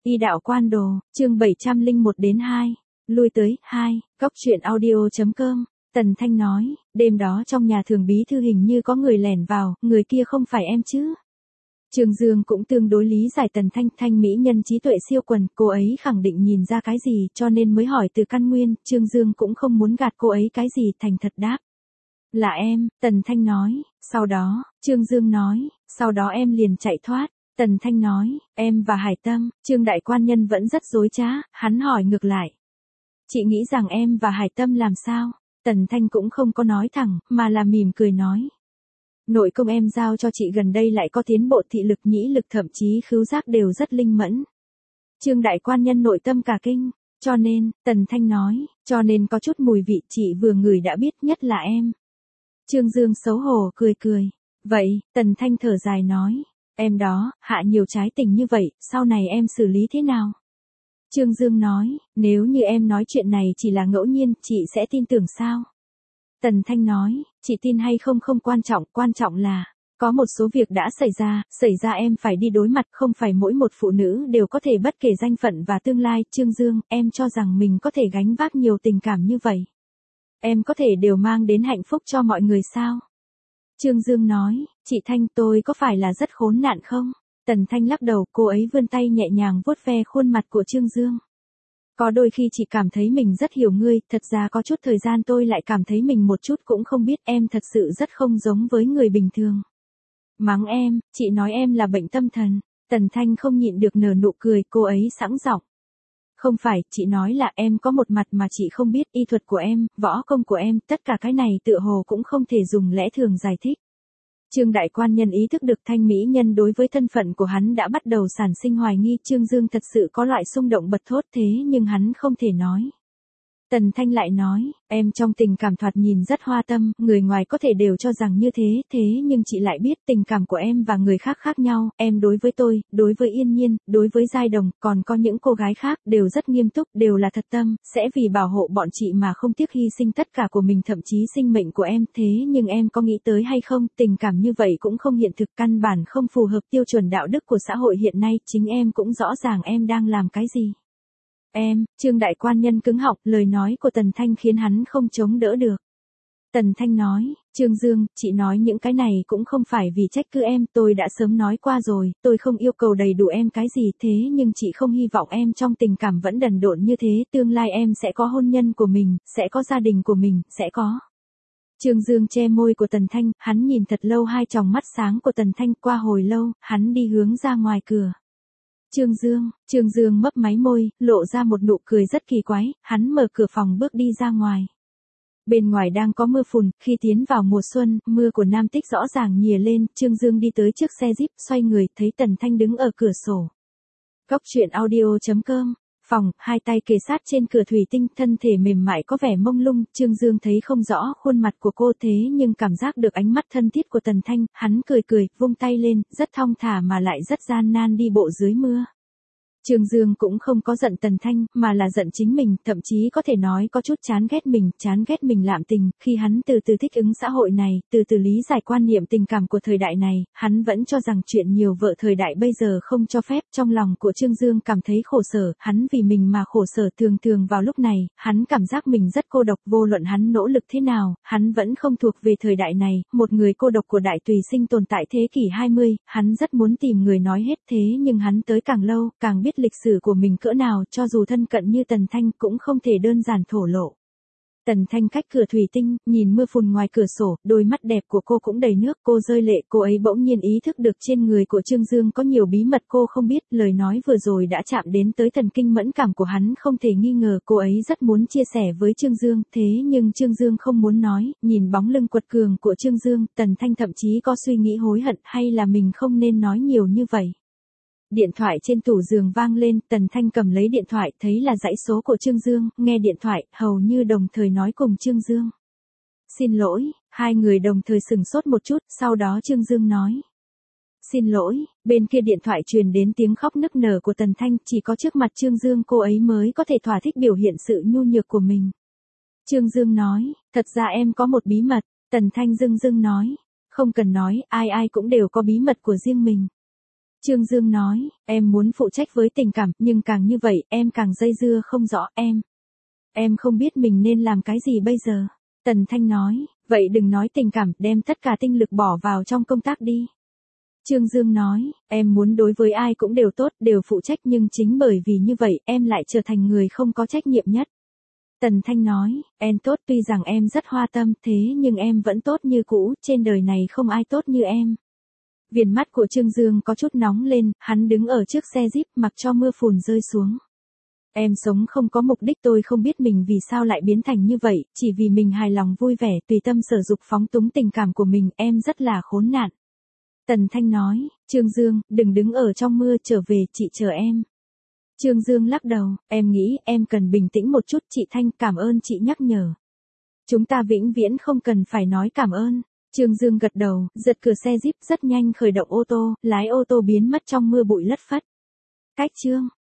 Y đạo quan đồ, chương 701-2, lui tới, 2, góc truyện audio.com, Tần Thanh nói, đêm đó trong nhà thường bí thư hình như có người lẻn vào, người kia không phải em chứ. Trương Dương cũng tương đối lý giải Tần Thanh, thanh mỹ nhân trí tuệ siêu quần, cô ấy khẳng định nhìn ra cái gì cho nên mới hỏi từ căn nguyên, Trương Dương cũng không muốn gạt cô ấy cái gì, thành thật đáp. Là em, Tần Thanh nói, sau đó, Trương Dương nói, sau đó em liền chạy thoát. Tần Thanh nói, em và Hải Tâm, Trương đại quan nhân vẫn rất dối trá, hắn hỏi ngược lại. Chị nghĩ rằng em và Hải Tâm làm sao? Tần Thanh cũng không có nói thẳng, mà là mỉm cười nói. Nội công em giao cho chị gần đây lại có tiến bộ, thị lực, nhĩ lực, thậm chí khứu giác đều rất linh mẫn. Trương đại quan nhân nội tâm cả kinh, cho nên, Tần Thanh nói, cho nên có chút mùi vị chị vừa ngửi đã biết, nhất là em. Trương Dương xấu hổ cười cười. Vậy, Tần Thanh thở dài nói. Em đó, hạ nhiều trái tình như vậy, sau này em xử lý thế nào? Trương Dương nói, nếu như em nói chuyện này chỉ là ngẫu nhiên, chị sẽ tin tưởng sao? Tần Thanh nói, chị tin hay không không quan trọng là, có một số việc đã xảy ra em phải đi đối mặt, không phải mỗi một phụ nữ đều có thể bất kể danh phận và tương lai. Trương Dương, em cho rằng mình có thể gánh vác nhiều tình cảm như vậy. Em có thể đều mang đến hạnh phúc cho mọi người sao? Trương Dương nói, chị Thanh, tôi có phải là rất khốn nạn không? Tần Thanh lắc đầu, cô ấy vươn tay nhẹ nhàng vuốt ve khuôn mặt của Trương Dương. Có đôi khi chị cảm thấy mình rất hiểu ngươi, thật ra có chút thời gian tôi lại cảm thấy mình một chút cũng không biết, em thật sự rất không giống với người bình thường. Mắng em, chị nói em là bệnh tâm thần. Tần Thanh không nhịn được nở nụ cười, cô ấy sẵn giọng. Không phải, chị nói là em có một mặt mà chị không biết, y thuật của em, võ công của em, tất cả cái này tựa hồ cũng không thể dùng lẽ thường giải thích. Trương đại quan nhân ý thức được thanh mỹ nhân đối với thân phận của hắn đã bắt đầu sản sinh hoài nghi. Trương Dương thật sự có loại xung động bật thốt, thế nhưng hắn không thể nói. Tần Thanh lại nói, em trong tình cảm thoạt nhìn rất hoa tâm, người ngoài có thể đều cho rằng như thế nhưng chị lại biết tình cảm của em và người khác khác nhau, em đối với tôi, đối với Yên Nhiên, đối với Giai Đồng, còn có những cô gái khác, đều rất nghiêm túc, đều là thật tâm, sẽ vì bảo hộ bọn chị mà không tiếc hy sinh tất cả của mình, thậm chí sinh mệnh của em. Thế nhưng em có nghĩ tới hay không, tình cảm như vậy cũng không hiện thực, căn bản không phù hợp tiêu chuẩn đạo đức của xã hội hiện nay, chính em cũng rõ ràng em đang làm cái gì. Em, Trương đại quan nhân cứng họng, lời nói của Tần Thanh khiến hắn không chống đỡ được. Tần Thanh nói, Trương Dương, chị nói những cái này cũng không phải vì trách cứ em, tôi đã sớm nói qua rồi, tôi không yêu cầu đầy đủ em cái gì, thế nhưng chị không hy vọng em trong tình cảm vẫn đần độn như thế, tương lai em sẽ có hôn nhân của mình, sẽ có gia đình của mình, sẽ có. Trương Dương che môi của Tần Thanh, hắn nhìn thật lâu hai tròng mắt sáng của Tần Thanh, qua hồi lâu, hắn đi hướng ra ngoài cửa. Trương Dương mấp máy môi, lộ ra một nụ cười rất kỳ quái, hắn mở cửa phòng bước đi ra ngoài. Bên ngoài đang có mưa phùn, khi tiến vào mùa xuân, mưa của Nam Tích rõ ràng nhìa lên, Trương Dương đi tới trước xe Jeep, xoay người, thấy Tần Thanh đứng ở cửa sổ. Góc truyện audio.com, phòng, hai tay kề sát trên cửa thủy tinh, thân thể mềm mại có vẻ mông lung, Trương Dương thấy không rõ khuôn mặt của cô thế nhưng cảm giác được ánh mắt thân thiết của Tần Thanh, hắn cười, vung tay lên, rất thong thả mà lại rất gian nan đi bộ dưới mưa. Trương Dương cũng không có giận Tần Thanh, mà là giận chính mình, thậm chí có thể nói có chút chán ghét mình lạm tình, khi hắn từ từ thích ứng xã hội này, từ từ lý giải quan niệm tình cảm của thời đại này, hắn vẫn cho rằng chuyện nhiều vợ thời đại bây giờ không cho phép, trong lòng của Trương Dương cảm thấy khổ sở, hắn vì mình mà khổ sở, thường vào lúc này, hắn cảm giác mình rất cô độc, vô luận hắn nỗ lực thế nào, hắn vẫn không thuộc về thời đại này, một người cô độc của đại tùy sinh tồn tại thế kỷ 20, hắn rất muốn tìm người nói hết, thế nhưng hắn tới càng lâu, càng biết lịch sử của mình cỡ nào, cho dù thân cận như Tần Thanh cũng không thể đơn giản thổ lộ. Tần Thanh cách cửa thủy tinh, nhìn mưa phùn ngoài cửa sổ, đôi mắt đẹp của cô cũng đầy nước, cô rơi lệ, cô ấy bỗng nhiên ý thức được trên người của Trương Dương có nhiều bí mật cô không biết, lời nói vừa rồi đã chạm đến tới thần kinh mẫn cảm của hắn, không thể nghi ngờ, cô ấy rất muốn chia sẻ với Trương Dương, thế nhưng Trương Dương không muốn nói, nhìn bóng lưng quật cường của Trương Dương, Tần Thanh thậm chí có suy nghĩ hối hận, hay là mình không nên nói nhiều như vậy. Điện thoại trên tủ giường vang lên, Tần Thanh cầm lấy điện thoại, thấy là dãy số của Trương Dương, nghe điện thoại, hầu như đồng thời nói cùng Trương Dương. Xin lỗi, hai người đồng thời sửng sốt một chút, sau đó Trương Dương nói. Xin lỗi, bên kia điện thoại truyền đến tiếng khóc nức nở của Tần Thanh, chỉ có trước mặt Trương Dương cô ấy mới có thể thỏa thích biểu hiện sự nhu nhược của mình. Trương Dương nói, thật ra em có một bí mật, Tần Thanh dưng nói, không cần nói, ai cũng đều có bí mật của riêng mình. Trương Dương nói, em muốn phụ trách với tình cảm, nhưng càng như vậy, em càng dây dưa không rõ Em không biết mình nên làm cái gì bây giờ. Tần Thanh nói, vậy đừng nói tình cảm, đem tất cả tinh lực bỏ vào trong công tác đi. Trương Dương nói, em muốn đối với ai cũng đều tốt, đều phụ trách, nhưng chính bởi vì như vậy, em lại trở thành người không có trách nhiệm nhất. Tần Thanh nói, em tốt, tuy rằng em rất hoa tâm, thế nhưng em vẫn tốt như cũ, trên đời này không ai tốt như em. Viền mắt của Trương Dương có chút nóng lên, hắn đứng ở trước xe Jeep mặc cho mưa phùn rơi xuống. Em sống không có mục đích, tôi không biết mình vì sao lại biến thành như vậy, chỉ vì mình hài lòng vui vẻ, tùy tâm sở dục phóng túng tình cảm của mình, em rất là khốn nạn. Tần Thanh nói, Trương Dương, đừng đứng ở trong mưa, trở về, chị chờ em. Trương Dương lắc đầu, em nghĩ em cần bình tĩnh một chút, chị Thanh, cảm ơn chị nhắc nhở. Chúng ta vĩnh viễn không cần phải nói cảm ơn. Trương Dương gật đầu, giật cửa xe Jeep, rất nhanh khởi động ô tô, lái ô tô biến mất trong mưa bụi lất phất. Cách chương